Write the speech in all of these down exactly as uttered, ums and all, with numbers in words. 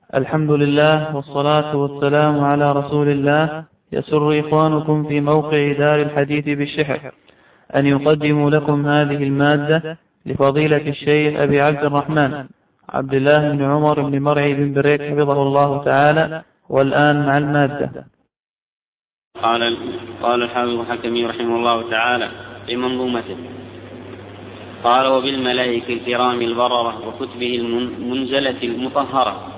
الحمد لله والصلاة والسلام على رسول الله. يسر إخوانكم في موقع دار الحديث بالشحر أن يقدموا لكم هذه المادة لفضيلة الشيخ أبي عبد الرحمن عبد الله بن عمر بن مرعي بن بريك حفظه الله تعالى. والآن مع المادة. قال قال الحافظ الحكمي رحمه الله تعالى في منظومته، قال: وبالملائكة الكرام البررة وكتبه المنزلة المطهرة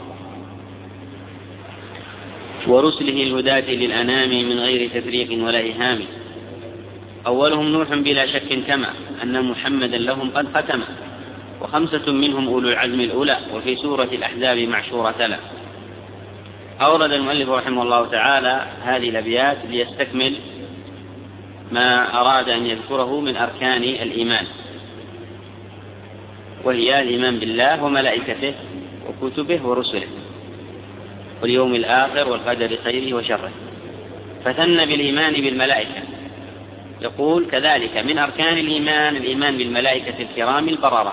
ورسله الهداة للأنام من غير تفريق ولا إهام. أولهم نوح بلا شك، كما أن محمدا لهم قد ختم، وخمسة منهم أولو العزم الأولى، وفي سورة الأحزاب معشورة له. أورد المؤلف رحمه الله تعالى هذه الأبيات ليستكمل ما أراد أن يذكره من أركان الإيمان، وهي الإيمان بالله وملائكته وكتبه ورسله واليوم الآخر والقدر خيره وشره. فثنى بالإيمان بالملائكة، يقول: كذلك من أركان الإيمان الإيمان بالملائكة الكرام البررة،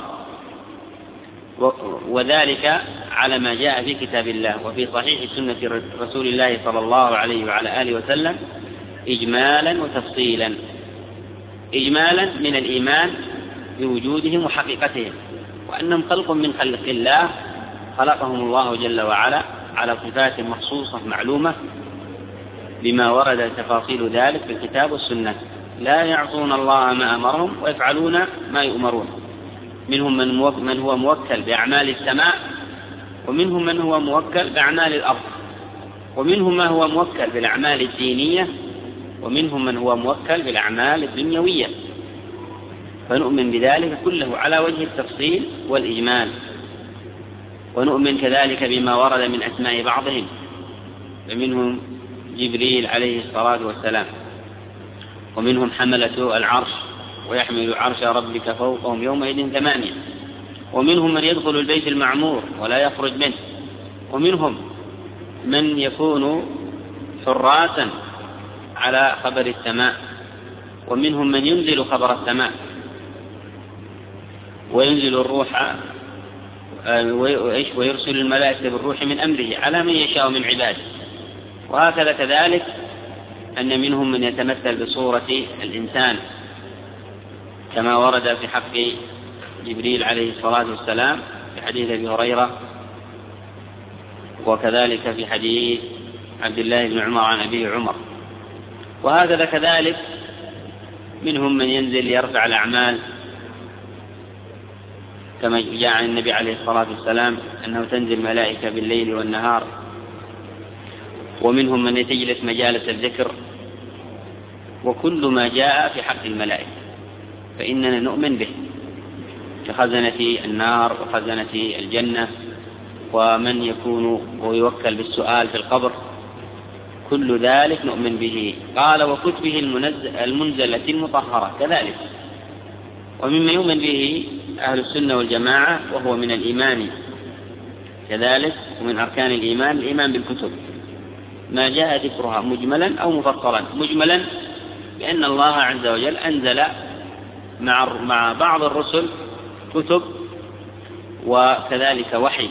وذلك على ما جاء في كتاب الله وفي صحيح سنة رسول الله صلى الله عليه وعلى آله وسلم إجمالا وتفصيلا. إجمالا من الإيمان بوجودهم وحقيقتهم، وأنهم خلق من خلق الله خلقهم الله جل وعلا على صفات مخصوصة معلومة بما ورد تفاصيل ذلك في الكتاب والسنة، لا يعصون الله ما أمرهم ويفعلون ما يؤمرون. منهم من هو موكل بأعمال السماء، ومنهم من هو موكل بأعمال الأرض، ومنهم من هو موكل بالأعمال الدينية، ومنهم من هو موكل بالأعمال الدنيوية. فنؤمن بذلك كله على وجه التفصيل والإجمال. ونؤمن كذلك بما ورد من أسماء بعضهم، فمنهم جبريل عليه الصلاة والسلام، ومنهم حملة العرش ويحمل عرش ربك فوقهم يومئذ ثمانية، ومنهم من يدخل البيت المعمور ولا يخرج منه، ومنهم من يكون حراسا على خبر السماء، ومنهم من ينزل خبر السماء وينزل الروح ويرسل الملائكة بالروح من أمره على من يشاء من عباده. وهكذا كذلك أن منهم من يتمثل بصورة الإنسان، كما ورد في حق جبريل عليه الصلاة والسلام في حديث أبي هريرة، وكذلك في حديث عبد الله بن عمر عن أبي عمر. وهكذا كذلك منهم من ينزل يرفع الأعمال، كما جاء عن النبي عليه الصلاة والسلام أنه تنزل ملائكة بالليل والنهار. ومنهم من يتجلس مجالس الذكر، وكل ما جاء في حق الملائكة فإننا نؤمن به، كخزنة النار وخزنة الجنة، ومن يكون ويوكل بالسؤال في القبر، كل ذلك نؤمن به. قال: وكتبه المنزلة المطهرة كذلك. ومما يؤمن به أهل السنة والجماعة وهو من الإيمان كذلك، ومن أركان الإيمان الإيمان بالكتب، ما جاء ذكرها مجملا أو مفصلا. مجملا بأن الله عز وجل أنزل مع مع بعض الرسل كتب وكذلك وحي،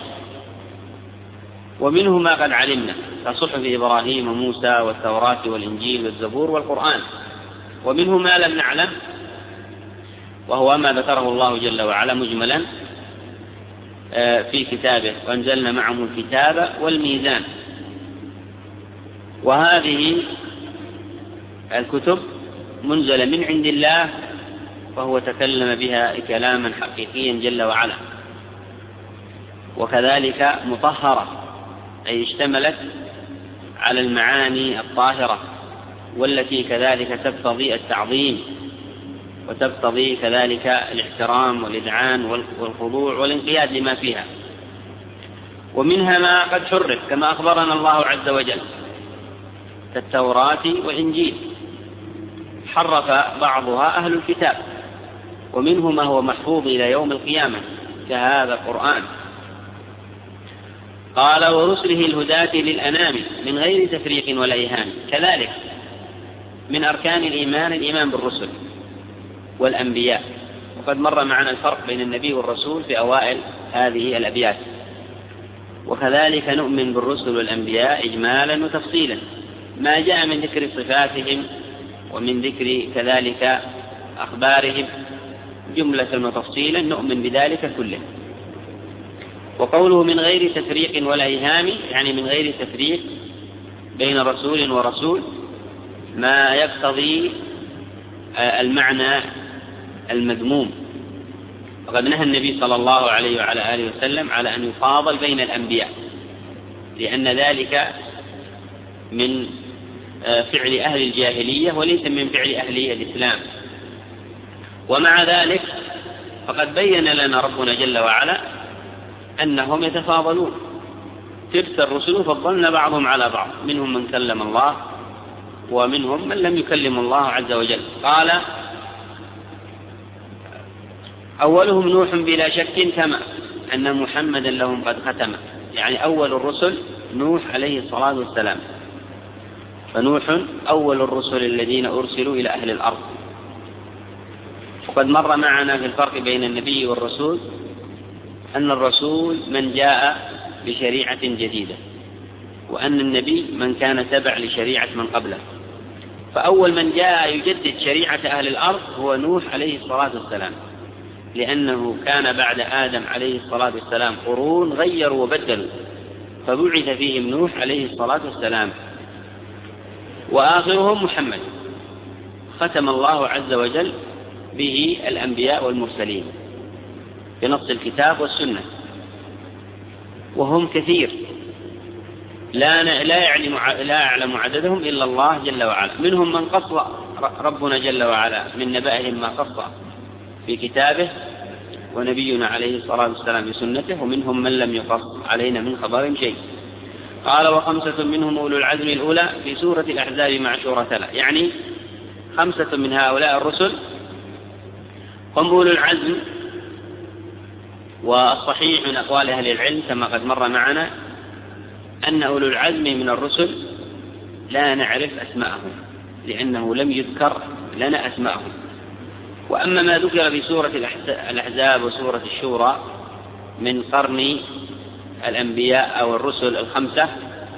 ومنه ما قد علمنا كصحف إبراهيم وموسى والتوراة والإنجيل والزبور والقرآن. ومنه ما لم نعلم، وهو ما ذكره الله جل وعلا مجملا في كتابه: وأنزلنا معهم الكتاب والميزان. وهذه الكتب منزلة من عند الله، فهو تكلم بها كلاما حقيقيا جل وعلا، وكذلك مطهرة، أي اشتملت على المعاني الطاهرة، والتي كذلك تقتضي التعظيم، وتقتضي كذلك الاحترام والإذعان والخضوع والانقياد لما فيها. ومنها ما قد حرف كما أخبرنا الله عز وجل كالتوراة والإنجيل، حرف بعضها أهل الكتاب، ومنه ما هو محفوظ إلى يوم القيامة كهذا القرآن. قال: ورسله الهداة للأنام من غير تفريق ولا إهان. كذلك من أركان الإيمان الإيمان بالرسل والأنبياء، وقد مر معنا الفرق بين النبي والرسول في أوائل هذه الأبيات. وكذلك نؤمن بالرسل والأنبياء إجمالا وتفصيلا، ما جاء من ذكر صفاتهم ومن ذكر كذلك أخبارهم جملة وتفصيلا نؤمن بذلك كله. وقوله من غير تفريق ولا إيهام يعني من غير تفريق بين رسول ورسول، ما يقتضي المعنى المذموم. وقد نهى النبي صلى الله عليه وعلى آله وسلم على أن يفاضل بين الأنبياء، لأن ذلك من فعل أهل الجاهلية وليس من فعل أهل الإسلام. ومع ذلك فقد بين لنا ربنا جل وعلا أنهم يتفاضلون، تلك الرسل فضلنا بعضهم على بعض، منهم من كلم الله ومنهم من لم يكلم الله عز وجل. قال أولهم نوح بلا شك كما أن محمدا لهم قد ختم، يعني أول الرسل نوح عليه الصلاة والسلام، فنوح أول الرسل الذين أرسلوا إلى أهل الأرض. وقد مر معنا في الفرق بين النبي والرسول أن الرسول من جاء بشريعة جديدة، وأن النبي من كان تبع لشريعة من قبله. فأول من جاء يجدد شريعة أهل الأرض هو نوح عليه الصلاة والسلام، لأنه كان بعد آدم عليه الصلاة والسلام قرون غيروا وبدلوا، فبعث فيهم نوح عليه الصلاة والسلام. وآخرهم محمد ختم الله عز وجل به الأنبياء والمرسلين بنص الكتاب والسنة، وهم كثير لا لا يعلم لا يعلم عددهم إلا الله جل وعلا. منهم من قص ربنا جل وعلا من نبأهم ما قص في كتابه ونبينا عليه الصلاة والسلام بسنته، ومنهم من لم يقص علينا من خبر شيء. قال وخمسة منهم أولو العزم الأولى في سورة الأحزاب معشورة له، يعني خمسة من هؤلاء الرسل هم أولو العزم. والصحيح من أقوال أهل العلم كما قد مر معنا أن أولو العزم من الرسل لا نعرف أسماءهم، لأنه لم يذكر لنا أسماءهم. وأما ما ذكر في سورة الأحزاب وسورة الشورى من قرن الأنبياء أو الرسل الخمسة،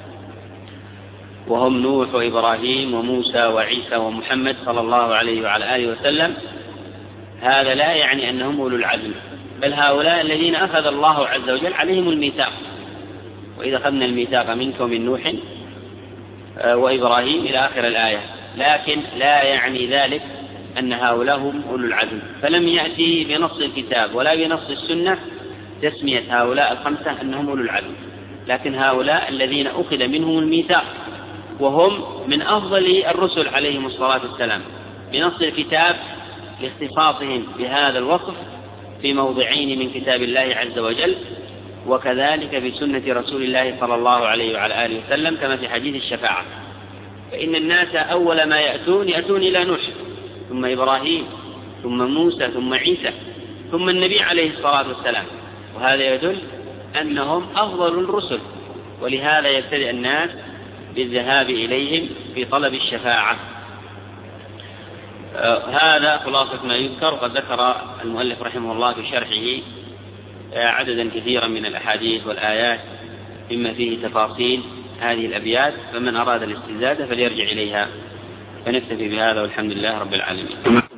وهم نوح وإبراهيم وموسى وعيسى ومحمد صلى الله عليه وعلى آله وسلم، هذا لا يعني أنهم أولو العزم، بل هؤلاء الذين أخذ الله عز وجل عليهم الميثاق، وإذا أخذنا الميثاق منك ومن نوح وإبراهيم إلى آخر الآية. لكن لا يعني ذلك أن هؤلاء هم أولو العزم، فلم يأتي بنص الكتاب ولا بنص السنة تسمية هؤلاء الخمسة أنهم أولو العزم، لكن هؤلاء الذين أخذ منهم الميثاق، وهم من أفضل الرسل عليهم الصلاة والسلام بنص الكتاب لاختصاصهم بهذا الوصف في موضعين من كتاب الله عز وجل، وكذلك بسنة رسول الله صلى الله عليه وعلى آله وسلم كما في حديث الشفاعة. فإن الناس أول ما يأتون يأتون إلى نوح ثم إبراهيم ثم موسى ثم عيسى ثم النبي عليه الصلاة والسلام، وهذا يدل أنهم أفضل الرسل، ولهذا يبتدئ الناس بالذهاب إليهم في طلب الشفاعة. آه هذا خلاصة ما يذكر. وقد ذكر المؤلف رحمه الله في شرحه آه عددا كثيرا من الأحاديث والآيات مما فيه تفاصيل هذه الأبيات، فمن أراد الاستزادة فليرجع إليها. فنكتفي بهذا والحمد لله رب العالمين.